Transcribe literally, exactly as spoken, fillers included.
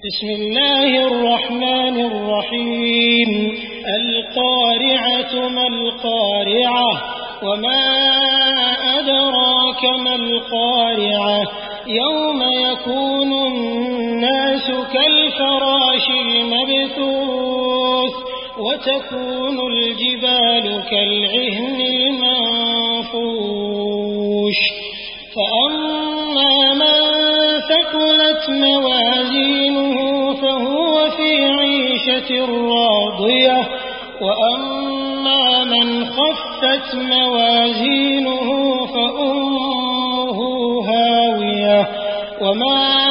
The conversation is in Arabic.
بسم الله الرحمن الرحيم القارعة ما القارعة وما أدراك ما القارعة يوم يكون الناس كالفراش المبثوث وتكون الجبال كالعهن المنفوش فأما من ثقلت موازينه فهو في عيشة راضية وأما من خفت موازينه فأمه هاوية وما